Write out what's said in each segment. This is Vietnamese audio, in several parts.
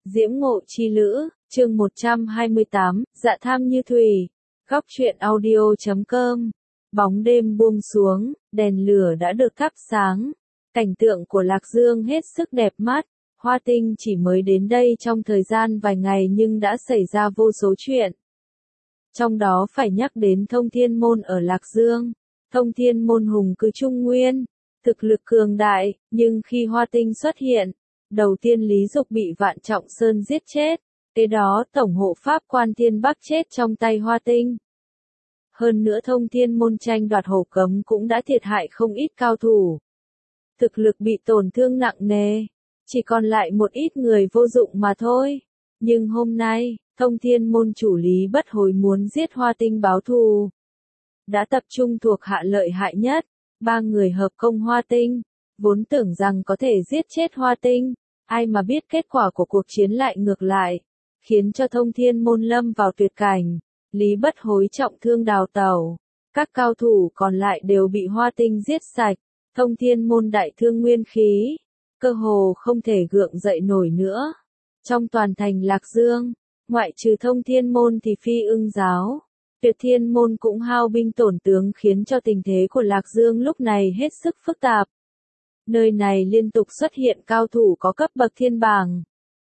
Diễm Ngộ Chi Lữ, chương 128, Dạ Tham Như Thủy. Góc truyện audio.com. Bóng đêm buông xuống, đèn lửa đã được thắp sáng. Cảnh tượng của Lạc Dương hết sức đẹp mắt. Hoa Tinh chỉ mới đến đây trong thời gian vài ngày nhưng đã xảy ra vô số chuyện. Trong đó phải nhắc đến Thông Thiên Môn ở Lạc Dương. Thông Thiên Môn hùng cứ Trung Nguyên, thực lực cường đại, nhưng khi Hoa Tinh xuất hiện, đầu tiên Lý Dục bị Vạn Trọng Sơn giết chết, kế đó Tổng hộ Pháp Quan Thiên Bắc chết trong tay Hoa Tinh. Hơn nữa Thông Thiên Môn tranh đoạt Hổ Cấm cũng đã thiệt hại không ít cao thủ. Thực lực bị tổn thương nặng nề, chỉ còn lại một ít người vô dụng mà thôi. Nhưng hôm nay, Thông Thiên Môn chủ Lý Bất Hối muốn giết Hoa Tinh báo thù. Đã tập trung thuộc hạ lợi hại nhất, 3 người hợp công Hoa Tinh, vốn tưởng rằng có thể giết chết Hoa Tinh, ai mà biết kết quả của cuộc chiến lại ngược lại, khiến cho Thông Thiên Môn lâm vào tuyệt cảnh, Lý Bất Hối trọng thương đào tẩu, các cao thủ còn lại đều bị Hoa Tinh giết sạch, Thông Thiên Môn đại thương nguyên khí, cơ hồ không thể gượng dậy nổi nữa. Trong toàn thành Lạc Dương, ngoại trừ Thông Thiên Môn thì Phi Ưng giáo, Tuyệt Thiên Môn cũng hao binh tổn tướng khiến cho tình thế của Lạc Dương lúc này hết sức phức tạp. Nơi này liên tục xuất hiện cao thủ có cấp bậc thiên bảng,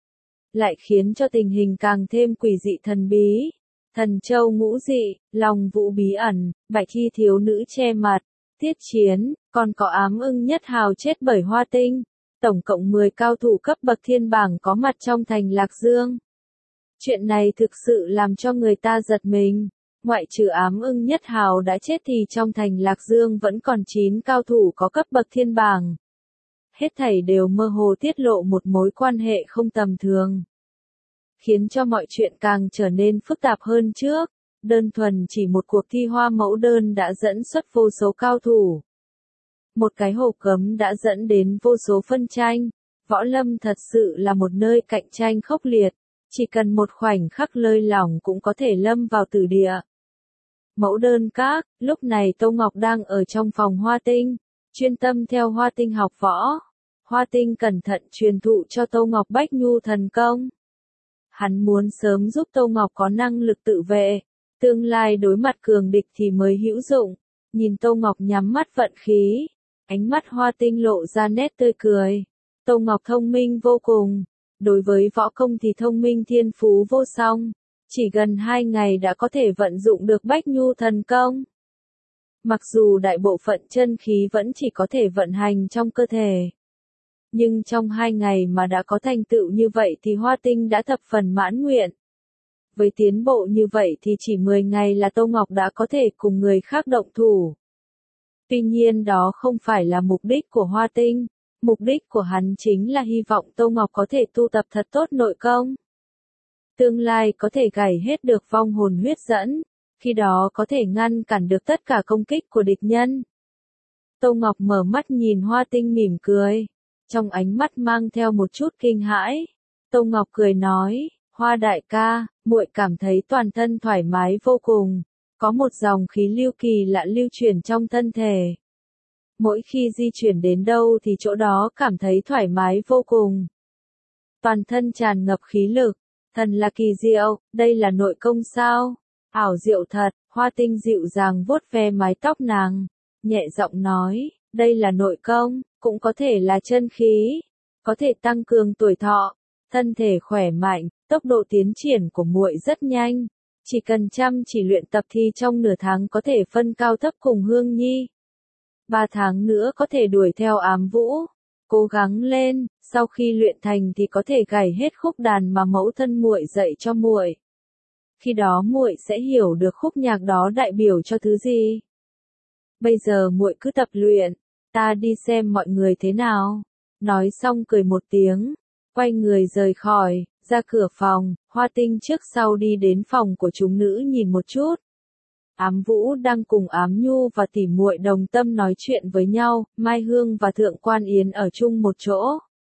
lại khiến cho tình hình càng thêm quỷ dị thần bí. Thần châu ngũ dị, lòng vũ bí ẩn, bạch thi thiếu nữ che mặt, tiết chiến, còn có ám ưng nhất hào chết bởi Hoa Tinh. Tổng cộng 10 cao thủ cấp bậc thiên bảng có mặt trong thành Lạc Dương. Chuyện này thực sự làm cho người ta giật mình. Ngoại trừ ám ưng nhất hào đã chết thì trong thành Lạc Dương vẫn còn 9 cao thủ có cấp bậc thiên bảng. Hết thảy đều mơ hồ tiết lộ một mối quan hệ không tầm thường, khiến cho mọi chuyện càng trở nên phức tạp hơn trước. Đơn thuần chỉ một cuộc thi hoa mẫu đơn đã dẫn xuất vô số cao thủ. Một cái hổ cấm đã dẫn đến vô số phân tranh. Võ lâm thật sự là một nơi cạnh tranh khốc liệt, chỉ cần một khoảnh khắc lơi lỏng cũng có thể lâm vào tử địa. Mẫu đơn các, lúc này Tô Ngọc đang ở trong phòng Hoa Tinh, chuyên tâm theo Hoa Tinh học võ. Hoa Tinh cẩn thận truyền thụ cho Tô Ngọc Bách Nhu thần công. Hắn muốn sớm giúp Tô Ngọc có năng lực tự vệ, tương lai đối mặt cường địch thì mới hữu dụng. Nhìn Tô Ngọc nhắm mắt vận khí, ánh mắt Hoa Tinh lộ ra nét tươi cười. Tô Ngọc thông minh vô cùng, đối với võ công thì thông minh thiên phú vô song, chỉ gần 2 ngày đã có thể vận dụng được Bách Nhu thần công. Mặc dù đại bộ phận chân khí vẫn chỉ có thể vận hành trong cơ thể, nhưng trong 2 ngày mà đã có thành tựu như vậy thì Hoa Tinh đã thập phần mãn nguyện. Với tiến bộ như vậy thì chỉ 10 ngày là Tô Ngọc đã có thể cùng người khác động thủ. Tuy nhiên đó không phải là mục đích của Hoa Tinh, mục đích của hắn chính là hy vọng Tô Ngọc có thể tu tập thật tốt nội công. Tương lai có thể gảy hết được vong hồn huyết dẫn, khi đó có thể ngăn cản được tất cả công kích của địch nhân. Tô Ngọc mở mắt nhìn Hoa Tinh mỉm cười, trong ánh mắt mang theo một chút kinh hãi. Tô Ngọc cười nói, Hoa đại ca, muội cảm thấy toàn thân thoải mái vô cùng, có một dòng khí lưu kỳ lạ lưu chuyển trong thân thể. Mỗi khi di chuyển đến đâu thì chỗ đó cảm thấy thoải mái vô cùng. Toàn thân tràn ngập khí lực, thần là kỳ diệu, đây là nội công sao? Ảo diệu thật. Hoa Tinh dịu dàng vuốt ve mái tóc nàng, nhẹ giọng nói, đây là nội công, cũng có thể là chân khí, có thể tăng cường tuổi thọ, thân thể khỏe mạnh, tốc độ tiến triển của muội rất nhanh, chỉ cần chăm chỉ luyện tập thì trong nửa tháng có thể phân cao thấp cùng Hương Nhi. 3 tháng nữa có thể đuổi theo Ám Vũ, cố gắng lên, sau khi luyện thành thì có thể gảy hết khúc đàn mà mẫu thân muội dạy cho muội. Khi đó muội sẽ hiểu được khúc nhạc đó đại biểu cho thứ gì. Bây giờ muội cứ tập luyện, ta đi xem mọi người thế nào. Nói xong cười một tiếng, quay người rời khỏi, ra cửa phòng. Hoa Tinh trước sau đi đến phòng của chúng nữ nhìn một chút. Ám Vũ đang cùng Ám Nhu và tỷ muội đồng tâm nói chuyện với nhau, Mai Hương và Thượng Quan Yến ở chung một chỗ.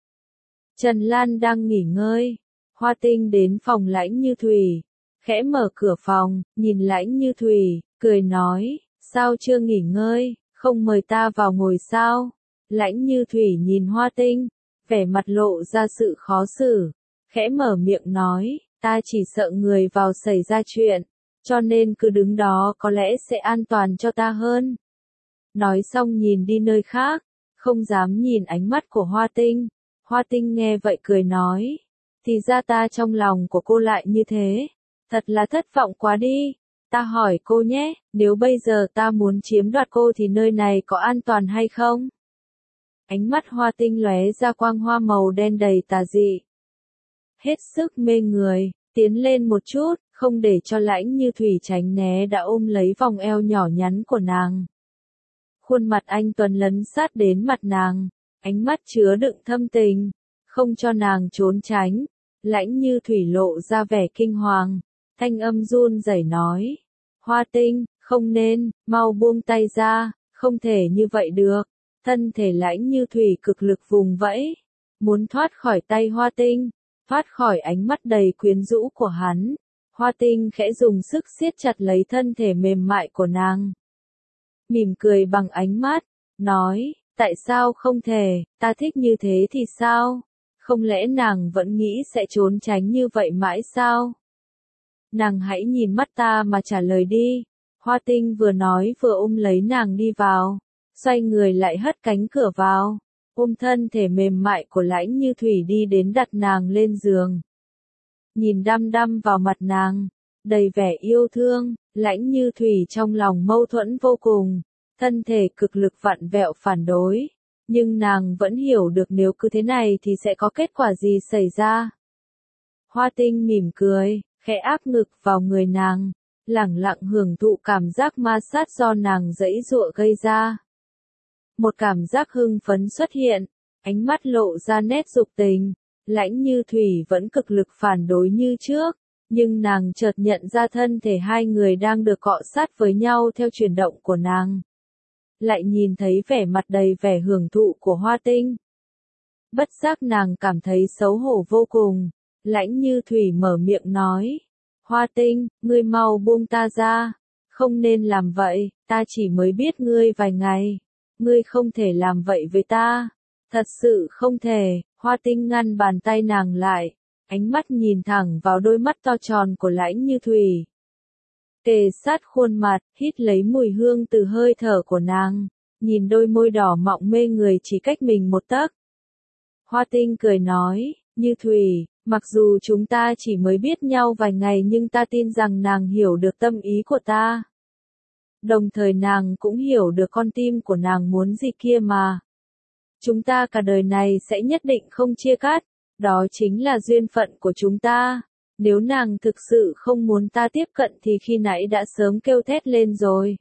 Trần Lan đang nghỉ ngơi. Hoa Tinh đến phòng Lãnh Như Thủy, khẽ mở cửa phòng, nhìn Lãnh Như Thủy, cười nói, sao chưa nghỉ ngơi, không mời ta vào ngồi sao? Lãnh Như Thủy nhìn Hoa Tinh, vẻ mặt lộ ra sự khó xử, khẽ mở miệng nói, ta chỉ sợ người vào xảy ra chuyện, cho nên cứ đứng đó có lẽ sẽ an toàn cho ta hơn. Nói xong nhìn đi nơi khác, không dám nhìn ánh mắt của Hoa Tinh. Hoa Tinh nghe vậy cười nói, thì ra ta trong lòng của cô lại như thế, thật là thất vọng quá đi. Ta hỏi cô nhé, nếu bây giờ ta muốn chiếm đoạt cô thì nơi này có an toàn hay không? Ánh mắt Hoa Tinh lóe ra quang hoa màu đen đầy tà dị. Hết sức mê người, tiến lên một chút, không để cho Lãnh Như Thủy tránh né đã ôm lấy vòng eo nhỏ nhắn của nàng. Khuôn mặt anh tuấn lấn sát đến mặt nàng, ánh mắt chứa đựng thâm tình, không cho nàng trốn tránh. Lãnh Như Thủy lộ ra vẻ kinh hoàng, thanh âm run rẩy nói, Hoa Tinh, không nên, mau buông tay ra, không thể như vậy được. Thân thể Lãnh Như Thủy cực lực vùng vẫy, muốn thoát khỏi tay Hoa Tinh, thoát khỏi ánh mắt đầy quyến rũ của hắn. Hoa Tinh khẽ dùng sức siết chặt lấy thân thể mềm mại của nàng. Mỉm cười bằng ánh mắt, nói, tại sao không thể, ta thích như thế thì sao? Không lẽ nàng vẫn nghĩ sẽ trốn tránh như vậy mãi sao? Nàng hãy nhìn mắt ta mà trả lời đi. Hoa Tinh vừa nói vừa ôm lấy nàng đi vào, xoay người lại hất cánh cửa vào, ôm thân thể mềm mại của Lãnh Như Thủy đi đến đặt nàng lên giường. Nhìn đăm đăm vào mặt nàng, đầy vẻ yêu thương, Lãnh Như Thủy trong lòng mâu thuẫn vô cùng, thân thể cực lực vặn vẹo phản đối, nhưng nàng vẫn hiểu được nếu cứ thế này thì sẽ có kết quả gì xảy ra. Hoa Tinh mỉm cười, khẽ áp ngực vào người nàng, lẳng lặng hưởng thụ cảm giác ma sát do nàng giãy giụa gây ra. Một cảm giác hưng phấn xuất hiện, ánh mắt lộ ra nét dục tình. Lãnh Như Thủy vẫn cực lực phản đối như trước, nhưng nàng chợt nhận ra thân thể hai người đang được cọ sát với nhau theo chuyển động của nàng. Lại nhìn thấy vẻ mặt đầy vẻ hưởng thụ của Hoa Tinh. Bất giác nàng cảm thấy xấu hổ vô cùng. Lãnh Như Thủy mở miệng nói, Hoa Tinh, ngươi mau buông ta ra, không nên làm vậy, ta chỉ mới biết ngươi vài ngày, ngươi không thể làm vậy với ta, thật sự không thể. Hoa Tinh ngăn bàn tay nàng lại, ánh mắt nhìn thẳng vào đôi mắt to tròn của Lãnh Như Thủy. Kề sát khuôn mặt, hít lấy mùi hương từ hơi thở của nàng, nhìn đôi môi đỏ mọng mê người chỉ cách mình một tấc. Hoa Tinh cười nói, Như Thủy, mặc dù chúng ta chỉ mới biết nhau vài ngày nhưng ta tin rằng nàng hiểu được tâm ý của ta. Đồng thời nàng cũng hiểu được con tim của nàng muốn gì kia mà. Chúng ta cả đời này sẽ nhất định không chia cắt, đó chính là duyên phận của chúng ta. Nếu nàng thực sự không muốn ta tiếp cận thì khi nãy đã sớm kêu thét lên rồi.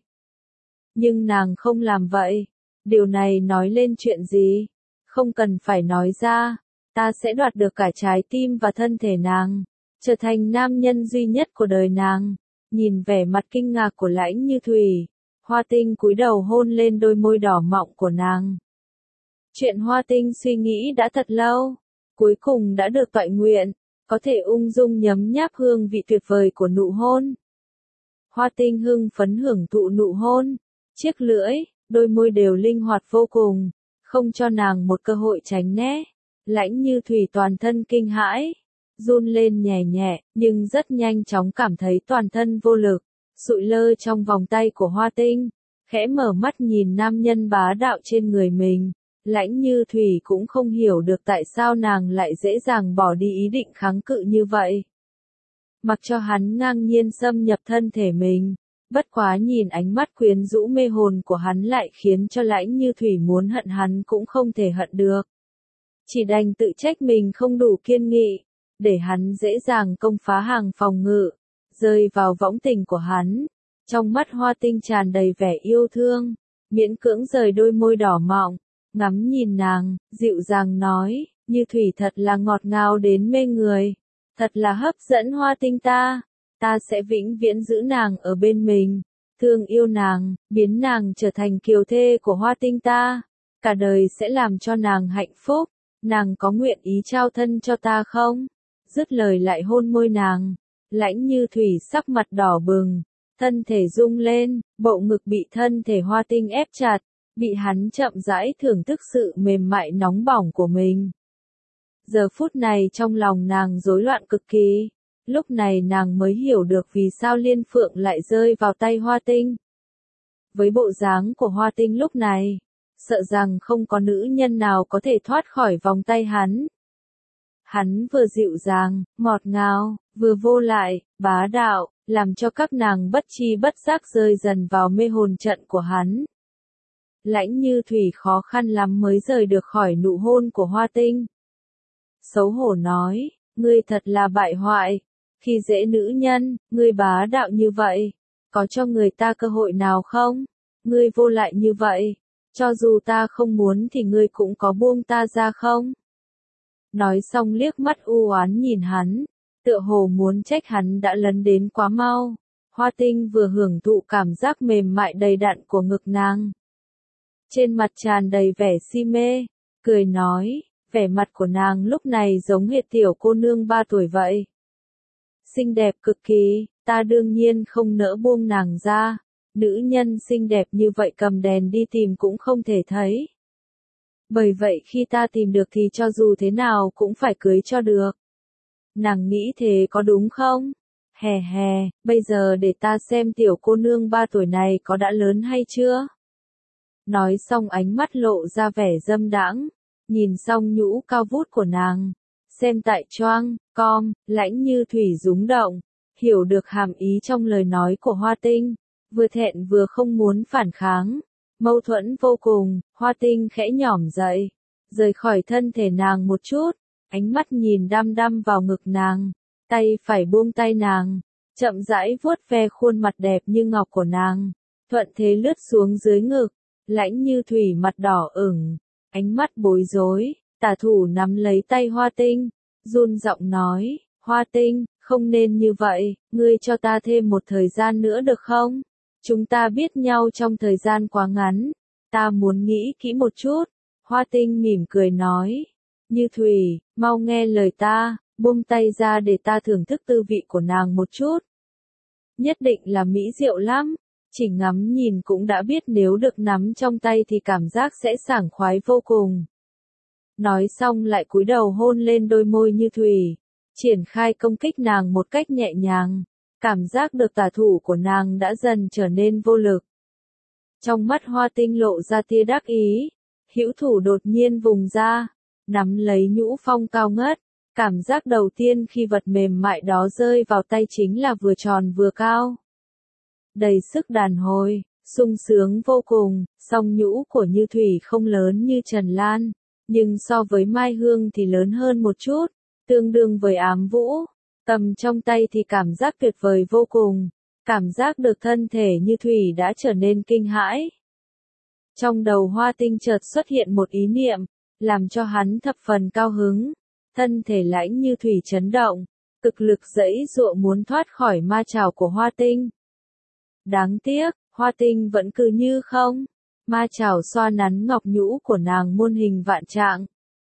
Nhưng nàng không làm vậy. Điều này nói lên chuyện gì? Không cần phải nói ra. Ta sẽ đoạt được cả trái tim và thân thể nàng, trở thành nam nhân duy nhất của đời nàng. Nhìn vẻ mặt kinh ngạc của Lãnh Như Thủy, Hoa Tinh cúi đầu hôn lên đôi môi đỏ mọng của nàng. Chuyện Hoa Tinh suy nghĩ đã thật lâu, cuối cùng đã được toại nguyện, có thể ung dung nhấm nháp hương vị tuyệt vời của nụ hôn. Hoa Tinh hưng phấn hưởng thụ nụ hôn, chiếc lưỡi, đôi môi đều linh hoạt vô cùng, không cho nàng một cơ hội tránh né. Lãnh Như Thủy toàn thân kinh hãi, run lên nhẹ nhẹ, nhưng rất nhanh chóng cảm thấy toàn thân vô lực, sụi lơ trong vòng tay của Hoa Tinh, khẽ mở mắt nhìn nam nhân bá đạo trên người mình. Lãnh Như Thủy cũng không hiểu được tại sao nàng lại dễ dàng bỏ đi ý định kháng cự như vậy. Mặc cho hắn ngang nhiên xâm nhập thân thể mình, bất quá nhìn ánh mắt quyến rũ mê hồn của hắn lại khiến cho Lãnh Như Thủy muốn hận hắn cũng không thể hận được. Chỉ đành tự trách mình không đủ kiên nghị, để hắn dễ dàng công phá hàng phòng ngự, rơi vào võng tình của hắn. Trong mắt Hoa Tinh tràn đầy vẻ yêu thương, miễn cưỡng rời đôi môi đỏ mọng, ngắm nhìn nàng, dịu dàng nói, Như Thủy thật là ngọt ngào đến mê người, thật là hấp dẫn Hoa Tinh ta sẽ vĩnh viễn giữ nàng ở bên mình, thương yêu nàng, biến nàng trở thành kiều thê của Hoa Tinh ta, cả đời sẽ làm cho nàng hạnh phúc, nàng có nguyện ý trao thân cho ta không? Dứt lời lại hôn môi nàng, Lãnh Như Thủy sắc mặt đỏ bừng, thân thể rung lên, bộ ngực bị thân thể Hoa Tinh ép chặt, bị hắn chậm rãi thưởng thức sự mềm mại nóng bỏng của mình. Giờ phút này trong lòng nàng rối loạn cực kỳ. Lúc này nàng mới hiểu được vì sao Liên Phượng lại rơi vào tay Hoa Tinh. Với bộ dáng của Hoa Tinh lúc này, sợ rằng không có nữ nhân nào có thể thoát khỏi vòng tay hắn. Hắn vừa dịu dàng, ngọt ngào, vừa vô lại, bá đạo, làm cho các nàng bất chi bất giác rơi dần vào mê hồn trận của hắn. Lãnh Như Thủy khó khăn lắm mới rời được khỏi nụ hôn của Hoa Tinh. Xấu hổ nói, ngươi thật là bại hoại, khi dễ nữ nhân, ngươi bá đạo như vậy, có cho người ta cơ hội nào không? Ngươi vô lại như vậy, cho dù ta không muốn thì ngươi cũng có buông ta ra không? Nói xong liếc mắt u oán nhìn hắn, tựa hồ muốn trách hắn đã lấn đến quá mau. Hoa Tinh vừa hưởng thụ cảm giác mềm mại đầy đặn của ngực nàng. Trên mặt tràn đầy vẻ si mê, cười nói, vẻ mặt của nàng lúc này giống hệt tiểu cô nương 3 tuổi vậy. Xinh đẹp cực kỳ, ta đương nhiên không nỡ buông nàng ra, nữ nhân xinh đẹp như vậy cầm đèn đi tìm cũng không thể thấy. Bởi vậy khi ta tìm được thì cho dù thế nào cũng phải cưới cho được. Nàng nghĩ thế có đúng không? Hè hè, bây giờ để ta xem tiểu cô nương 3 tuổi này có đã lớn hay chưa? Nói xong ánh mắt lộ ra vẻ dâm đãng, nhìn xong nhũ cao vút của nàng, xem tại choang, com, Lãnh Như Thủy rúng động, hiểu được hàm ý trong lời nói của Hoa Tinh, vừa thẹn vừa không muốn phản kháng, mâu thuẫn vô cùng. Hoa Tinh khẽ nhỏm dậy, rời khỏi thân thể nàng một chút, ánh mắt nhìn đăm đăm vào ngực nàng, tay phải buông tay nàng, chậm rãi vuốt ve khuôn mặt đẹp như ngọc của nàng, thuận thế lướt xuống dưới ngực. Lãnh Như Thủy mặt đỏ ửng, ánh mắt bối rối, tả thủ nắm lấy tay Hoa Tinh, run giọng nói, Hoa Tinh, không nên như vậy, ngươi cho ta thêm một thời gian nữa được không? Chúng ta biết nhau trong thời gian quá ngắn, ta muốn nghĩ kỹ một chút. Hoa Tinh mỉm cười nói, Như Thủy, mau nghe lời ta, buông tay ra để ta thưởng thức tư vị của nàng một chút. Nhất định là mỹ diệu lắm. Chỉ ngắm nhìn cũng đã biết nếu được nắm trong tay thì cảm giác sẽ sảng khoái vô cùng. Nói xong lại cúi đầu hôn lên đôi môi Như Thủy, triển khai công kích nàng một cách nhẹ nhàng, cảm giác được tả thủ của nàng đã dần trở nên vô lực. Trong mắt Hoa Tinh lộ ra tia đắc ý, hữu thủ đột nhiên vùng ra, nắm lấy nhũ phong cao ngất, cảm giác đầu tiên khi vật mềm mại đó rơi vào tay chính là vừa tròn vừa cao. Đầy sức đàn hồi, sung sướng vô cùng. Song nhũ của Như Thủy không lớn như Trần Lan, nhưng so với Mai Hương thì lớn hơn một chút, tương đương với Ám Vũ. Cầm trong tay thì cảm giác tuyệt vời vô cùng, cảm giác được thân thể Như Thủy đã trở nên kinh hãi. Trong đầu Hoa Tinh chợt xuất hiện một ý niệm, làm cho hắn thập phần cao hứng. Thân thể Lãnh Như Thủy chấn động, cực lực giãy giụa muốn thoát khỏi ma trảo của Hoa Tinh. Đáng tiếc, Hoa Tinh vẫn cứ như không. Ma trảo xoa nắn ngọc nhũ của nàng muôn hình vạn trạng.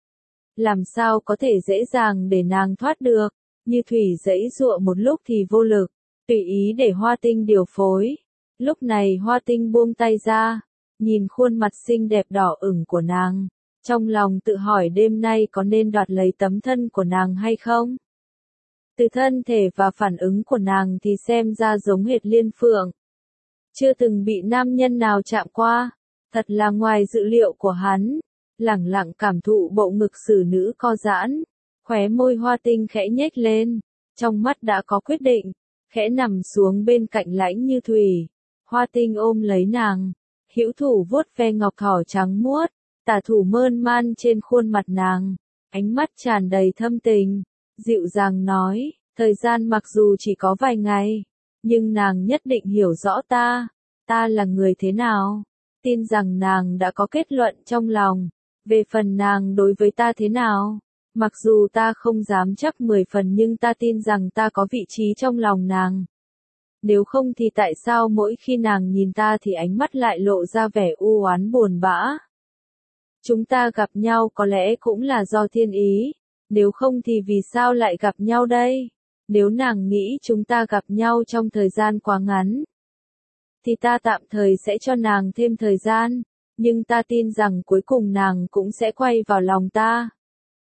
Làm sao có thể dễ dàng để nàng thoát được? Như Thủy giãy giụa một lúc thì vô lực, tùy ý để Hoa Tinh điều phối. Lúc này Hoa Tinh buông tay ra, nhìn khuôn mặt xinh đẹp đỏ ửng của nàng, trong lòng tự hỏi đêm nay có nên đoạt lấy tấm thân của nàng hay không? Từ thân thể và phản ứng của nàng thì xem ra giống hệt Liên Phượng. Chưa từng bị nam nhân nào chạm qua, thật là ngoài dự liệu của hắn. Lẳng lặng cảm thụ bộ ngực xử nữ co giãn, khóe môi Hoa Tinh khẽ nhếch lên, trong mắt đã có quyết định, khẽ nằm xuống bên cạnh Lãnh Như Thủy. Hoa Tinh ôm lấy nàng, hữu thủ vuốt ve ngọc thỏ trắng muốt, tả thủ mơn man trên khuôn mặt nàng, ánh mắt tràn đầy thâm tình, dịu dàng nói, thời gian mặc dù chỉ có vài ngày, nhưng nàng nhất định hiểu rõ ta là người thế nào, tin rằng nàng đã có kết luận trong lòng, về phần nàng đối với ta thế nào, mặc dù ta không dám chắc 10 phần nhưng ta tin rằng ta có vị trí trong lòng nàng. Nếu không thì tại sao mỗi khi nàng nhìn ta thì ánh mắt lại lộ ra vẻ u oán buồn bã? Chúng ta gặp nhau có lẽ cũng là do thiên ý, nếu không thì vì sao lại gặp nhau đây? Nếu nàng nghĩ chúng ta gặp nhau trong thời gian quá ngắn, thì ta tạm thời sẽ cho nàng thêm thời gian, nhưng ta tin rằng cuối cùng nàng cũng sẽ quay vào lòng ta.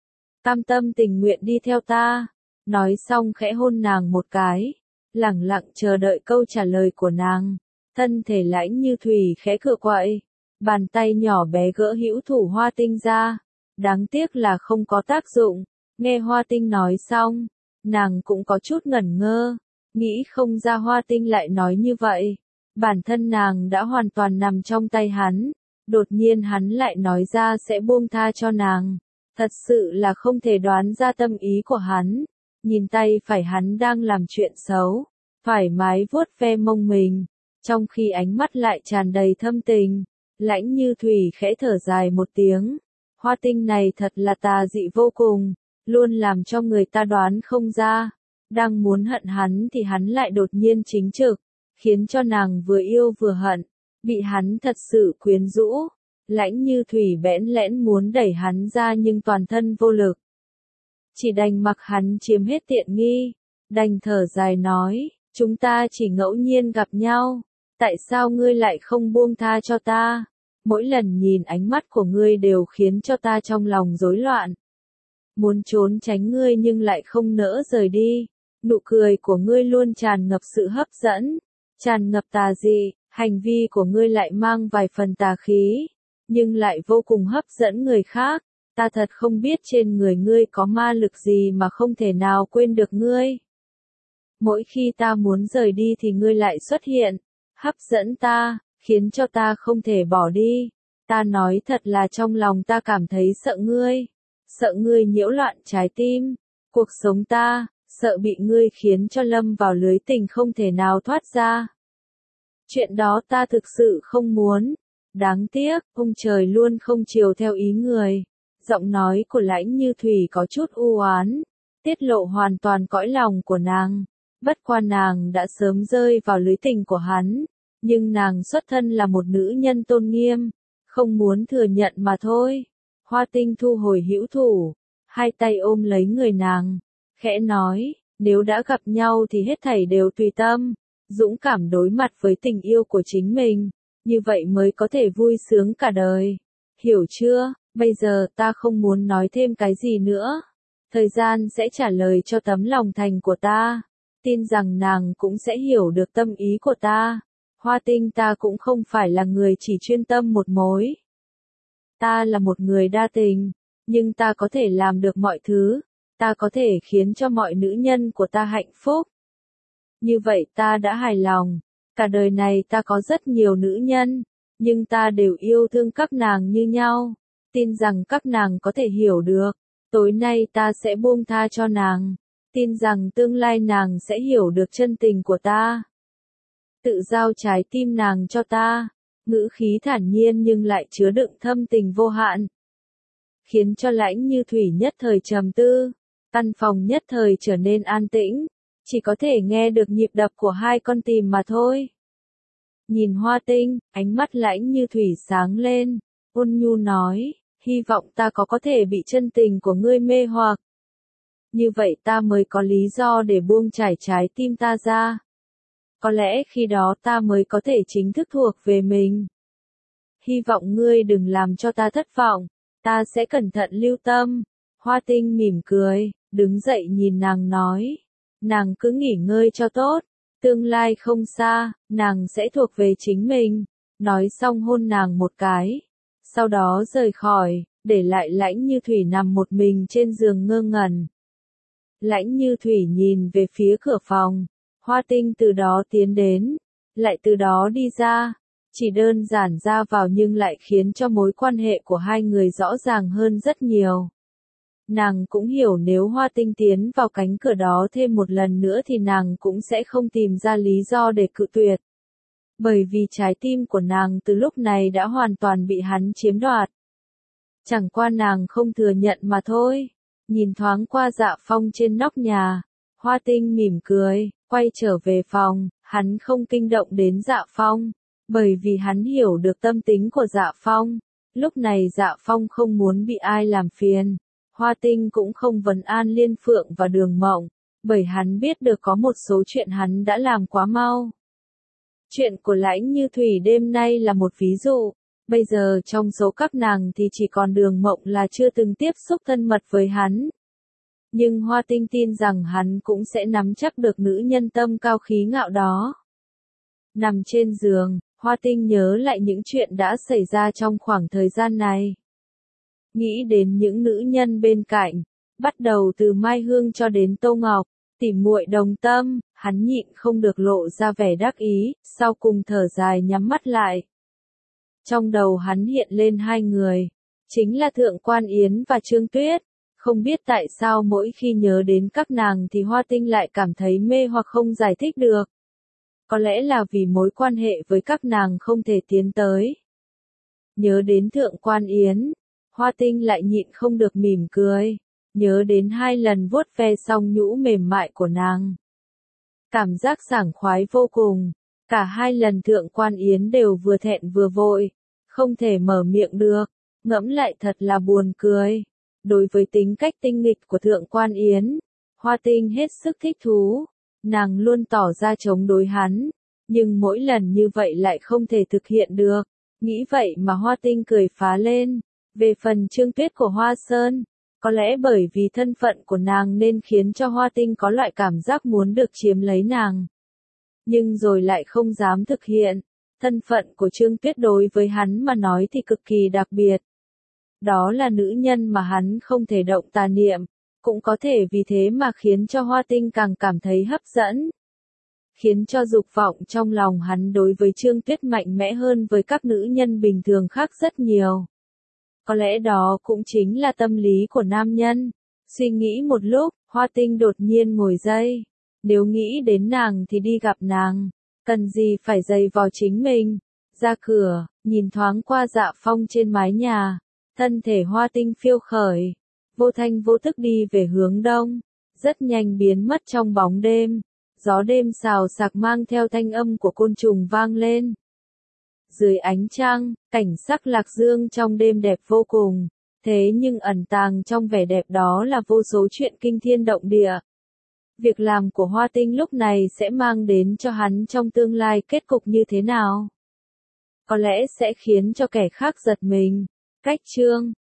cam tâm tình nguyện đi theo ta. Nói xong khẽ hôn nàng một cái, lẳng lặng chờ đợi câu trả lời của nàng. Thân thể Lãnh Như Thủy khẽ cựa quậy, bàn tay nhỏ bé gỡ hữu thủ Hoa Tinh ra. Đáng tiếc là không có tác dụng. Nghe Hoa Tinh nói xong, nàng cũng có chút ngẩn ngơ, nghĩ không ra Hoa Tinh lại nói như vậy. Bản thân nàng đã hoàn toàn nằm trong tay hắn, đột nhiên hắn lại nói ra sẽ buông tha cho nàng. Thật sự là không thể đoán ra tâm ý của hắn. Nhìn tay phải hắn đang làm chuyện xấu, thoải mái vuốt ve mông mình, trong khi ánh mắt lại tràn đầy thâm tình. Lãnh Như Thủy khẽ thở dài một tiếng. Hoa Tinh này thật là tà dị vô cùng, luôn làm cho người ta đoán không ra. Đang muốn hận hắn thì hắn lại đột nhiên chính trực, khiến cho nàng vừa yêu vừa hận, bị hắn thật sự quyến rũ. Lãnh Như Thủy bẽn lẽn muốn đẩy hắn ra nhưng toàn thân vô lực. Chỉ đành mặc hắn chiếm hết tiện nghi, đành thở dài nói, chúng ta chỉ ngẫu nhiên gặp nhau, tại sao ngươi lại không buông tha cho ta? Mỗi lần nhìn ánh mắt của ngươi đều khiến cho ta trong lòng rối loạn. Muốn trốn tránh ngươi nhưng lại không nỡ rời đi. Nụ cười của ngươi luôn tràn ngập sự hấp dẫn, tràn ngập tà dị, hành vi của ngươi lại mang vài phần tà khí, nhưng lại vô cùng hấp dẫn người khác. Ta thật không biết trên người ngươi có ma lực gì mà không thể nào quên được ngươi. Mỗi khi ta muốn rời đi thì ngươi lại xuất hiện, hấp dẫn ta, khiến cho ta không thể bỏ đi. Ta nói thật là trong lòng ta cảm thấy sợ ngươi nhiễu loạn trái tim, cuộc sống ta, sợ bị ngươi khiến cho lâm vào lưới tình không thể nào thoát ra. Chuyện đó ta thực sự không muốn. Đáng tiếc, ông trời luôn không chiều theo ý người. Giọng nói của Lãnh Như Thủy có chút u oán, tiết lộ hoàn toàn cõi lòng của nàng. Bất qua nàng đã sớm rơi vào lưới tình của hắn, nhưng nàng xuất thân là một nữ nhân tôn nghiêm, không muốn thừa nhận mà thôi. Hoa Tinh thu hồi hữu thủ, hai tay ôm lấy người nàng, khẽ nói, nếu đã gặp nhau thì hết thảy đều tùy tâm, dũng cảm đối mặt với tình yêu của chính mình, như vậy mới có thể vui sướng cả đời. Hiểu chưa? Bây giờ ta không muốn nói thêm cái gì nữa. Thời gian sẽ trả lời cho tấm lòng thành của ta. Tin rằng nàng cũng sẽ hiểu được tâm ý của ta. Hoa Tinh, ta cũng không phải là người chỉ chuyên tâm một mối. Ta là một người đa tình, nhưng ta có thể làm được mọi thứ. Ta có thể khiến cho mọi nữ nhân của ta hạnh phúc. Như vậy ta đã hài lòng. Cả đời này ta có rất nhiều nữ nhân, nhưng ta đều yêu thương các nàng như nhau. Tin rằng các nàng có thể hiểu được. Tối nay ta sẽ buông tha cho nàng. Tin rằng tương lai nàng sẽ hiểu được chân tình của ta. Tự giao trái tim nàng cho ta. Ngữ khí thản nhiên nhưng lại chứa đựng thâm tình vô hạn. Khiến cho Lãnh Như Thủy nhất thời trầm tư. Căn phòng nhất thời trở nên an tĩnh. Chỉ có thể nghe được nhịp đập của hai con tim mà thôi. Nhìn Hoa Tinh, ánh mắt Lãnh Như Thủy sáng lên. Ôn nhu nói, hy vọng ta có thể bị chân tình của ngươi mê hoặc. Như vậy ta mới có lý do để buông trải trái tim ta ra. Có lẽ khi đó ta mới có thể chính thức thuộc về mình. Hy vọng ngươi đừng làm cho ta thất vọng, ta sẽ cẩn thận lưu tâm. Hoa Tinh mỉm cười, đứng dậy nhìn nàng nói. Nàng cứ nghỉ ngơi cho tốt, tương lai không xa, nàng sẽ thuộc về chính mình. Nói xong hôn nàng một cái. Sau đó rời khỏi, để lại Lãnh Như Thủy nằm một mình trên giường ngơ ngẩn. Lãnh Như Thủy nhìn về phía cửa phòng. Hoa Tinh từ đó tiến đến, lại từ đó đi ra. Chỉ đơn giản ra vào nhưng lại khiến cho mối quan hệ của hai người rõ ràng hơn rất nhiều. Nàng cũng hiểu nếu Hoa Tinh tiến vào cánh cửa đó thêm một lần nữa thì nàng cũng sẽ không tìm ra lý do để cự tuyệt. Bởi vì trái tim của nàng từ lúc này đã hoàn toàn bị hắn chiếm đoạt. Chẳng qua nàng không thừa nhận mà thôi. Nhìn thoáng qua Dạ Phong trên nóc nhà, Hoa Tinh mỉm cười, quay trở về phòng. Hắn không kinh động đến Dạ Phong, bởi vì hắn hiểu được tâm tính của Dạ Phong. Lúc này Dạ Phong không muốn bị ai làm phiền. Hoa Tinh cũng không vấn an Liên Phượng và Đường Mộng, bởi hắn biết được có một số chuyện hắn đã làm quá mau. Chuyện của Lãnh Như Thủy đêm nay là một ví dụ. Bây giờ trong số các nàng thì chỉ còn Đường Mộng là chưa từng tiếp xúc thân mật với hắn. Nhưng Hoa Tinh tin rằng hắn cũng sẽ nắm chắc được nữ nhân tâm cao khí ngạo đó. Nằm trên giường, Hoa Tinh nhớ lại những chuyện đã xảy ra trong khoảng thời gian này. Nghĩ đến những nữ nhân bên cạnh, bắt đầu từ Mai Hương cho đến Tô Ngọc, tỉ muội đồng tâm, hắn nhịn không được lộ ra vẻ đắc ý, sau cùng thở dài nhắm mắt lại. Trong đầu hắn hiện lên hai người, chính là Thượng Quan Yến và Trương Tuyết. Không biết tại sao mỗi khi nhớ đến các nàng thì Hoa Tinh lại cảm thấy mê hoặc không giải thích được. Có lẽ là vì mối quan hệ với các nàng không thể tiến tới. Nhớ đến Thượng Quan Yến, Hoa Tinh lại nhịn không được mỉm cười. Nhớ đến 2 lần vuốt ve song nhũ mềm mại của nàng. Cảm giác sảng khoái vô cùng. Cả 2 lần Thượng Quan Yến đều vừa thẹn vừa vội. Không thể mở miệng được. Ngẫm lại thật là buồn cười. Đối với tính cách tinh nghịch của Thượng Quan Yến, Hoa Tinh hết sức thích thú. Nàng luôn tỏ ra chống đối hắn. Nhưng mỗi lần như vậy lại không thể thực hiện được. Nghĩ vậy mà Hoa Tinh cười phá lên. Về phần Trương Tuyết của Hoa Sơn, có lẽ bởi vì thân phận của nàng nên khiến cho Hoa Tinh có loại cảm giác muốn được chiếm lấy nàng. Nhưng rồi lại không dám thực hiện. Thân phận của Trương Tuyết đối với hắn mà nói thì cực kỳ đặc biệt. Đó là nữ nhân mà hắn không thể động tà niệm, cũng có thể vì thế mà khiến cho Hoa Tinh càng cảm thấy hấp dẫn. Khiến cho dục vọng trong lòng hắn đối với Trương Tuyết mạnh mẽ hơn với các nữ nhân bình thường khác rất nhiều. Có lẽ đó cũng chính là tâm lý của nam nhân. Suy nghĩ một lúc, Hoa Tinh đột nhiên ngồi dậy. Nếu nghĩ đến nàng thì đi gặp nàng. Cần gì phải giày vò chính mình. Ra cửa, nhìn thoáng qua Dạ Phong trên mái nhà. Thân thể Hoa Tinh phiêu khởi. Vô thanh vô thức đi về hướng đông. Rất nhanh biến mất trong bóng đêm. Gió đêm xào xạc mang theo thanh âm của côn trùng vang lên. Dưới ánh trăng, cảnh sắc Lạc Dương trong đêm đẹp vô cùng. Thế nhưng ẩn tàng trong vẻ đẹp đó là vô số chuyện kinh thiên động địa. Việc làm của Hoa Tinh lúc này sẽ mang đến cho hắn trong tương lai kết cục như thế nào? Có lẽ sẽ khiến cho kẻ khác giật mình. Cách chương